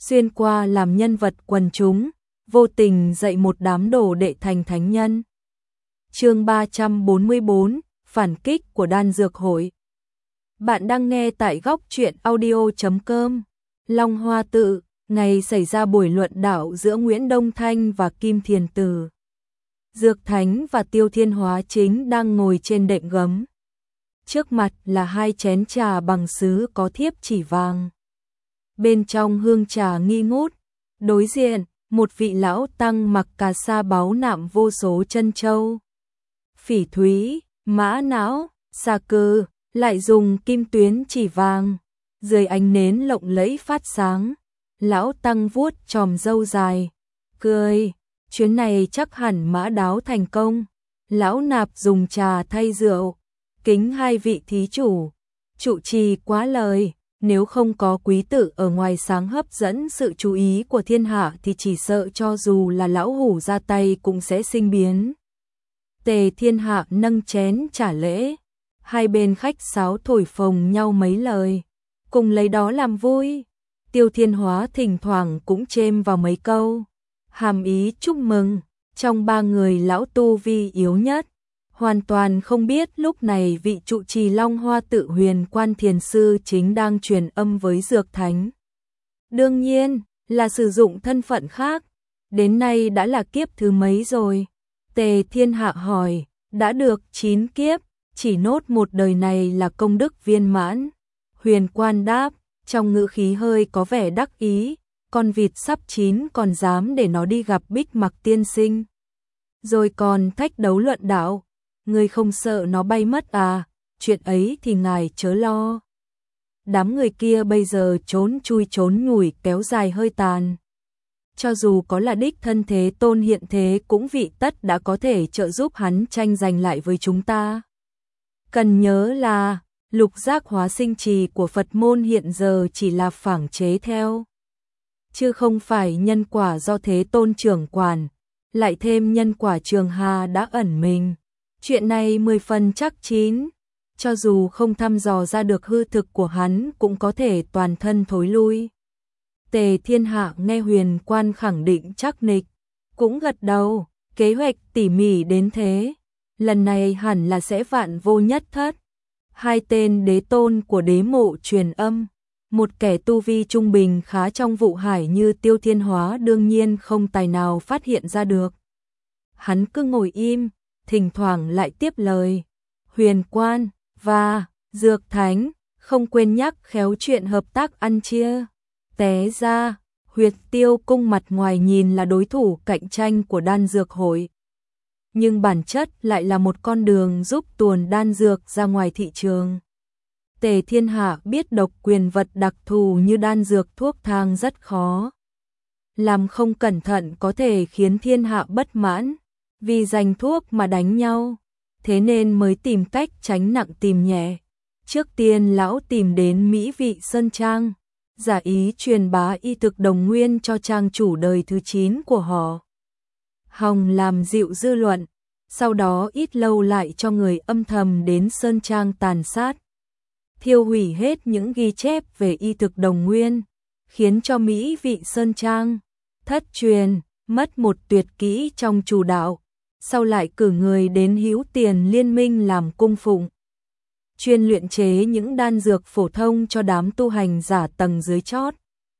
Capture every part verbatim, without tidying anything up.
xuyên qua làm nhân vật quần chúng, vô tình dạy một đám đồ đệ thành thánh nhân. Chương ba trăm bốn mươi bốn, phản kích của đan dược hội. Bạn đang nghe tại góc truyện audio chấm com. Long Hoa Tự, ngày xảy ra buổi luận đạo giữa Nguyễn Đông Thanh và Kim Thiền Tử. Dược Thánh và Tiêu Thiên Hóa chính đang ngồi trên đệm gấm. Trước mặt là hai chén trà bằng sứ có thiếp chỉ vàng. Bên trong hương trà nghi ngút, đối diện, một vị lão tăng mặc cà sa báu nạm vô số chân châu, phỉ thúy, mã não, sa cơ, lại dùng kim tuyến chỉ vàng, dưới ánh nến lộng lẫy phát sáng. Lão tăng vuốt chòm râu dài, cười, chuyến này chắc hẳn mã đáo thành công. Lão nạp dùng trà thay rượu, kính hai vị thí chủ, trụ trì quá lời, nếu không có quý tử ở ngoài sáng hấp dẫn sự chú ý của thiên hạ thì chỉ sợ cho dù là lão hủ ra tay cũng sẽ sinh biến. Tề Thiên Hạ nâng chén trả lễ, hai bên khách sáo thổi phồng nhau mấy lời, cùng lấy đó làm vui. Tiêu Thiên Hóa thỉnh thoảng cũng chêm vào mấy câu, hàm ý chúc mừng. Trong ba người lão tu vi yếu nhất, hoàn toàn không biết lúc này vị trụ trì Long Hoa Tự Huyền Quan Thiền Sư chính đang truyền âm với Dược Thánh. Đương nhiên là sử dụng thân phận khác, đến nay đã là kiếp thứ mấy rồi? Tề Thiên Hạ hỏi. Đã được chín kiếp, chỉ nốt một đời này là công đức viên mãn. Huyền Quan đáp, trong ngữ khí hơi có vẻ đắc ý, con vịt sắp chín còn dám để nó đi gặp Bích Mặc tiên sinh. Rồi còn thách đấu luận đạo, người không sợ nó bay mất à? Chuyện ấy thì ngài chớ lo. Đám người kia bây giờ trốn chui trốn nhủi kéo dài hơi tàn. Cho dù có là đích thân Thế Tôn hiện thế cũng vị tất đã có thể trợ giúp hắn tranh giành lại với chúng ta. Cần nhớ là lục giác hóa sinh trì của Phật môn hiện giờ chỉ là phảng chế theo, chứ không phải nhân quả do Thế Tôn trưởng quản, lại thêm nhân quả Trường Hà đã ẩn mình. Chuyện này mười phần chắc chín, cho dù không thăm dò ra được hư thực của hắn cũng có thể toàn thân thối lui. Tề Thiên Hạ nghe Huyền Quan khẳng định chắc nịch, cũng gật đầu, kế hoạch tỉ mỉ đến thế, lần này hẳn là sẽ vạn vô nhất thất. Hai tên đế tôn của đế mộ truyền âm, một kẻ tu vi trung bình khá trong vụ hải như Tiêu Thiên Hóa đương nhiên không tài nào phát hiện ra được. Hắn cứ ngồi im, thỉnh thoảng lại tiếp lời. Huyền Quan và Dược Thánh không quên nhắc khéo chuyện hợp tác ăn chia. Té ra, Huyệt Tiêu Cung mặt ngoài nhìn là đối thủ cạnh tranh của đan dược hội, nhưng bản chất lại là một con đường giúp tuồn đan dược ra ngoài thị trường. Tề Thiên Hạ biết độc quyền vật đặc thù như đan dược thuốc thang rất khó, làm không cẩn thận có thể khiến thiên hạ bất mãn, vì giành thuốc mà đánh nhau, thế nên mới tìm cách tránh nặng tìm nhẹ. Trước tiên lão tìm đến Mỹ Vị Sơn Trang, giả ý truyền bá y thực đồng nguyên cho trang chủ đời thứ chín của họ, hòng làm dịu dư luận, sau đó ít lâu lại cho người âm thầm đến Sơn Trang tàn sát, thiêu hủy hết những ghi chép về y thực đồng nguyên, khiến cho Mỹ Vị Sơn Trang thất truyền, mất một tuyệt kỹ trong chủ đạo, sau lại cử người đến Hữu Tiền Liên Minh làm cung phụng, chuyên luyện chế những đan dược phổ thông cho đám tu hành giả tầng dưới chót.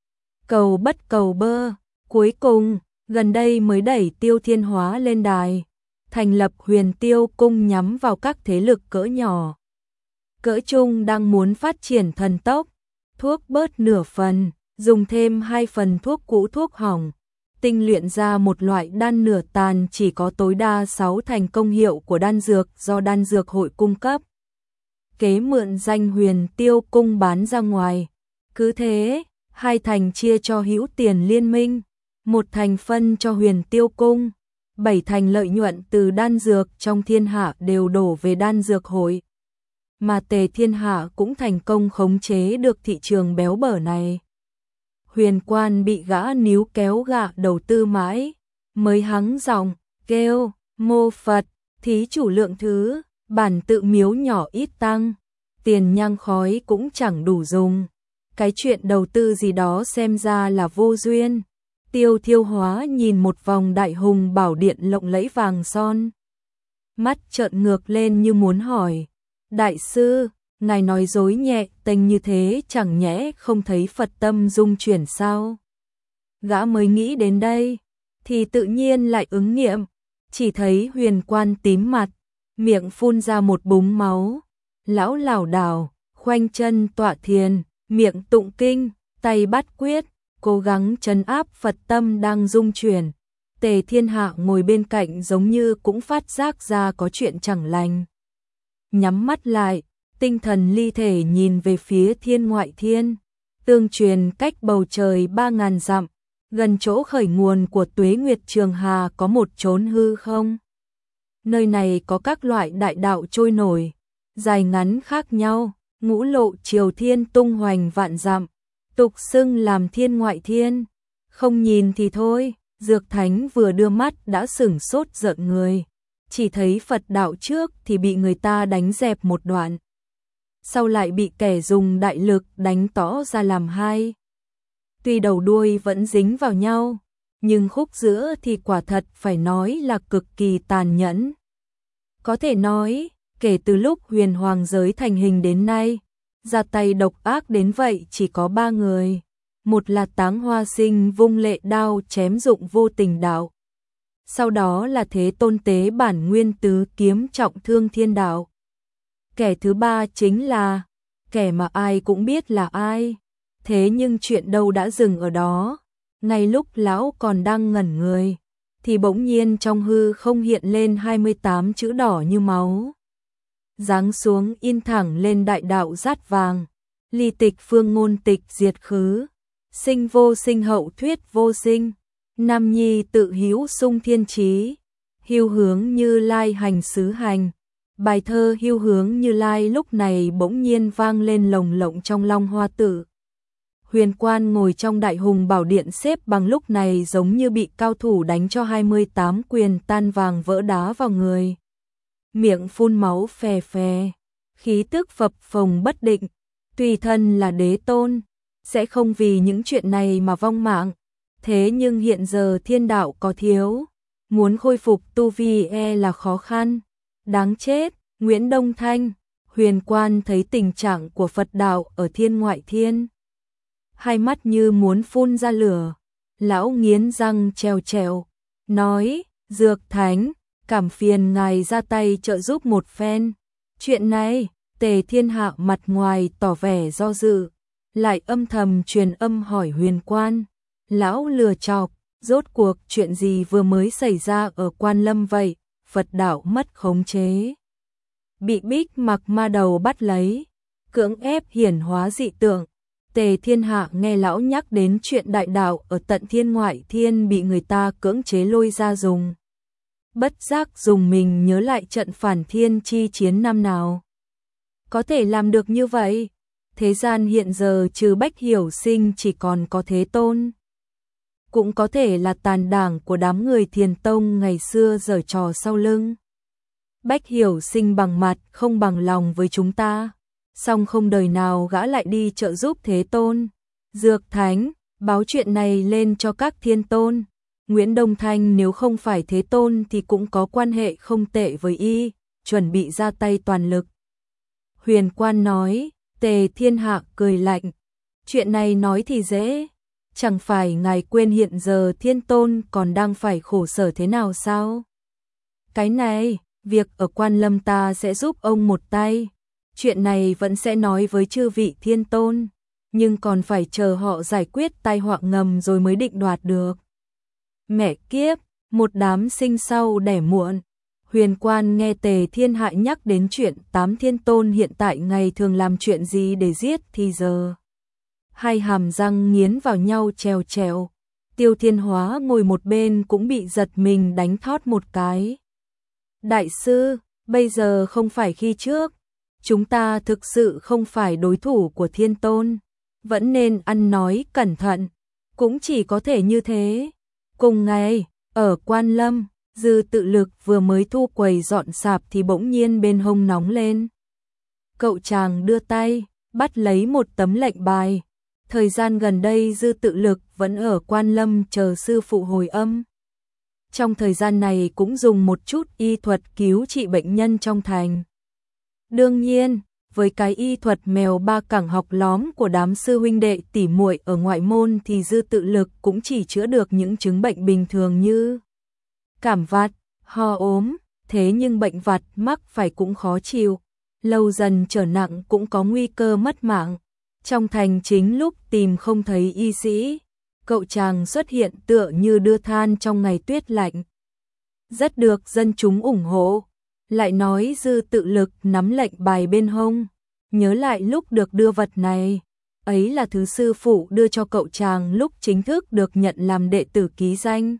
Cầu bất cầu bơ, cuối cùng, gần đây mới đẩy Tiêu Thiên Hóa lên đài, thành lập Huyền Tiêu Cung nhắm vào các thế lực cỡ nhỏ. Cỡ trung đang muốn phát triển thần tốc, thuốc bớt nửa phần, dùng thêm hai phần thuốc cũ thuốc hỏng, tinh luyện ra một loại đan nửa tàn chỉ có tối đa sáu thành công hiệu của đan dược do đan dược hội cung cấp. Kế mượn danh Huyền Tiêu Cung bán ra ngoài. Cứ thế, hai thành chia cho Hữu Tiền Liên Minh, một thành phân cho Huyền Tiêu Cung, bảy thành lợi nhuận từ đan dược trong thiên hạ đều đổ về đan dược hội. Mà Tề Thiên Hạ cũng thành công khống chế được thị trường béo bở này. Huyền Quan bị gã níu kéo gạ đầu tư mãi, mới hắng giọng, kêu, mô Phật, thí chủ lượng thứ, bản tự miếu nhỏ ít tăng, tiền nhang khói cũng chẳng đủ dùng. cái chuyện đầu tư gì đó xem ra là vô duyên. Tiêu Thiêu Hóa nhìn một vòng Đại Hùng Bảo Điện lộng lẫy vàng son. Mắt trợn ngược lên như muốn hỏi, đại sư, ngài nói dối nhẹ tênh như thế chẳng nhẽ không thấy Phật tâm dung chuyển sao? Gã mới nghĩ đến đây, thì tự nhiên lại ứng nghiệm, chỉ thấy Huyền Quan tím mặt, miệng phun ra một búng máu, lão lảo đảo, khoanh chân tọa thiền, miệng tụng kinh, tay bắt quyết, cố gắng trấn áp Phật tâm đang rung chuyển. Tề Thiên Hạ ngồi bên cạnh giống như cũng phát giác ra có chuyện chẳng lành. Nhắm mắt lại, tinh thần ly thể nhìn về phía thiên ngoại thiên, tương truyền cách bầu trời ba ngàn dặm, gần chỗ khởi nguồn của Tuế Nguyệt Trường Hà có một chốn hư không. Nơi này có các loại đại đạo trôi nổi, dài ngắn khác nhau, ngũ lộ triều thiên tung hoành vạn dặm, tục xưng làm thiên ngoại thiên. Không nhìn thì thôi, Dược Thánh vừa đưa mắt đã sửng sốt giận người, chỉ thấy Phật đạo trước thì bị người ta đánh dẹp một đoạn, sau lại bị kẻ dùng đại lực đánh tỏ ra làm hai. Tuy đầu đuôi vẫn dính vào nhau, nhưng khúc giữa thì quả thật phải nói là cực kỳ tàn nhẫn. Có thể nói, kể từ lúc huyền hoàng giới thành hình đến nay, ra tay độc ác đến vậy chỉ có ba người. Một là Táng Hoa Sinh vung lệ đao chém dụng vô tình đạo. Sau đó là Thế Tôn tế bản nguyên tứ kiếm trọng thương thiên đạo. Kẻ thứ ba chính là, kẻ mà ai cũng biết là ai. Thế nhưng chuyện đâu đã dừng ở đó. Ngay lúc lão còn đang ngẩn người, thì bỗng nhiên trong hư không hiện lên hai mươi tám chữ đỏ như máu. Giáng xuống in thẳng lên đại đạo rát vàng. Ly tịch phương ngôn tịch diệt khứ. Sinh vô sinh hậu thuyết vô sinh. Nam nhi tự hữu sung thiên trí. Hưu hướng Như Lai hành xứ hành. Bài thơ hưu hướng Như Lai lúc này bỗng nhiên vang lên lồng lộng trong Long Hoa Tự. Huyền Quan ngồi trong Đại Hùng Bảo Điện xếp bằng lúc này giống như bị cao thủ đánh cho hai mươi tám quyền tan vàng vỡ đá vào người. Miệng phun máu phè phè, khí tức phập phồng bất định, tùy thân là đế tôn, sẽ không vì những chuyện này mà vong mạng. Thế nhưng hiện giờ thiên đạo có thiếu, muốn khôi phục tu vi e là khó khăn. Đáng chết, Nguyễn Đông Thanh. Huyền Quan thấy tình trạng của Phật đạo ở thiên ngoại thiên, hai mắt như muốn phun ra lửa. Lão nghiến răng trèo trèo, nói, Dược Thánh, cảm phiền ngài ra tay trợ giúp một phen. Chuyện này, Tề Thiên Hạ mặt ngoài tỏ vẻ do dự, lại âm thầm truyền âm hỏi Huyền Quan. Lão lừa chọc, rốt cuộc chuyện gì vừa mới xảy ra ở Quan Lâm vậy? Phật đạo mất khống chế, bị Bích Mặc Ma Đầu bắt lấy, cưỡng ép hiển hóa dị tượng. Tề Thiên Hạ nghe lão nhắc đến chuyện đại đạo ở tận thiên ngoại thiên bị người ta cưỡng chế lôi ra dùng. Bất giác dùng mình nhớ lại trận phản thiên chi chiến năm nào. Có thể làm được như vậy? Thế gian hiện giờ trừ Bách Hiểu Sinh chỉ còn có Thế Tôn. Cũng có thể là tàn đảng của đám người Thiền Tông ngày xưa giở trò sau lưng. Bách Hiểu Sinh bằng mặt không bằng lòng với chúng ta, song không đời nào gã lại đi trợ giúp Thế Tôn. Dược Thánh, báo chuyện này lên cho các thiên tôn. Nguyễn Đông Thanh nếu không phải Thế Tôn thì cũng có quan hệ không tệ với y, chuẩn bị ra tay toàn lực. Huyền Quan nói. Tề Thiên Hạ cười lạnh, chuyện này nói thì dễ, chẳng phải ngài quên hiện giờ Thiên Tôn còn đang phải khổ sở thế nào sao? Cái này, việc ở Quan Lâm ta sẽ giúp ông một tay, chuyện này vẫn sẽ nói với chư vị Thiên Tôn, nhưng còn phải chờ họ giải quyết tai họa ngầm rồi mới định đoạt được. Mẹ kiếp, một đám sinh sau đẻ muộn. Huyền Quan nghe Tề Thiên Hạ nhắc đến chuyện tám thiên tôn hiện tại ngày thường làm chuyện gì để giết thì giờ. Hai hàm răng nghiến vào nhau trèo trèo. Tiêu Thiên Hóa ngồi một bên cũng bị giật mình đánh thót một cái. Đại sư, bây giờ không phải khi trước. Chúng ta thực sự không phải đối thủ của thiên tôn. Vẫn nên ăn nói cẩn thận. Cũng chỉ có thể như thế. Cùng ngày, ở Quan Lâm, Dư Tự Lực vừa mới thu quầy dọn sạp thì bỗng nhiên bên hông nóng lên. Cậu chàng đưa tay, bắt lấy một tấm lệnh bài, Thời gian gần đây Dư Tự Lực vẫn ở Quan Lâm chờ sư phụ hồi âm. Trong thời gian này cũng dùng một chút y thuật cứu trị bệnh nhân trong thành. Đương nhiên, với cái y thuật mèo ba cẳng học lóm của đám sư huynh đệ tỉ muội ở ngoại môn thì Dư Tự Lực cũng chỉ chữa được những chứng bệnh bình thường như cảm vặt, ho ốm, thế nhưng bệnh vặt mắc phải cũng khó chịu, lâu dần trở nặng cũng có nguy cơ mất mạng. Trong thành chính lúc tìm không thấy y sĩ, cậu chàng xuất hiện tựa như đưa than trong ngày tuyết lạnh. Rất được dân chúng ủng hộ, lại nói Dư Tự Lực nắm lệnh bài bên hông, nhớ lại lúc được đưa vật này, ấy là thứ sư phụ đưa cho cậu chàng lúc chính thức được nhận làm đệ tử ký danh,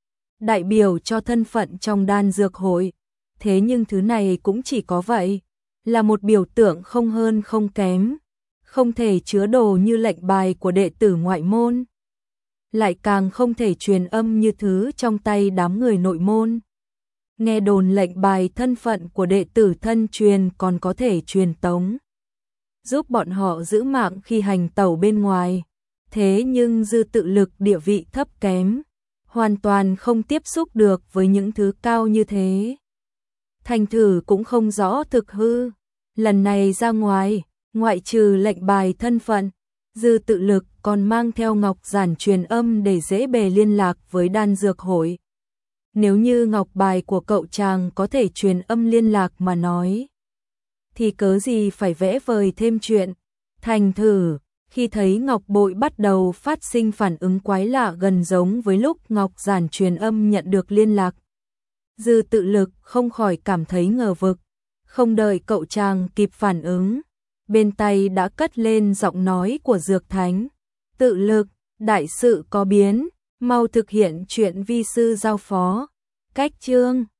đại biểu cho thân phận trong đan dược hội. Thế nhưng thứ này cũng chỉ có vậy, là một biểu tượng không hơn không kém, không thể chứa đồ như lệnh bài của đệ tử ngoại môn, lại càng không thể truyền âm như thứ trong tay đám người nội môn. Nghe đồn lệnh bài thân phận của đệ tử thân truyền còn có thể truyền tống, giúp bọn họ giữ mạng khi hành tẩu bên ngoài. Thế nhưng Dư Tự Lực địa vị thấp kém, hoàn toàn không tiếp xúc được với những thứ cao như thế. Thành thử cũng không rõ thực hư. Lần này ra ngoài, ngoại trừ lệnh bài thân phận, Dư Tự Lực còn mang theo ngọc giản truyền âm để dễ bề liên lạc với đan dược hội. Nếu như ngọc bài của cậu chàng có thể truyền âm liên lạc mà nói, thì cớ gì phải vẽ vời thêm chuyện. Thành thử, khi thấy ngọc bội bắt đầu phát sinh phản ứng quái lạ gần giống với lúc ngọc giản truyền âm nhận được liên lạc, Dư Tự Lực không khỏi cảm thấy ngờ vực. Không đợi cậu chàng kịp phản ứng, bên tay đã cất lên giọng nói của Dược Thánh. Tự Lực, đại sự có biến, mau thực hiện chuyện vi sư giao phó. Cách chương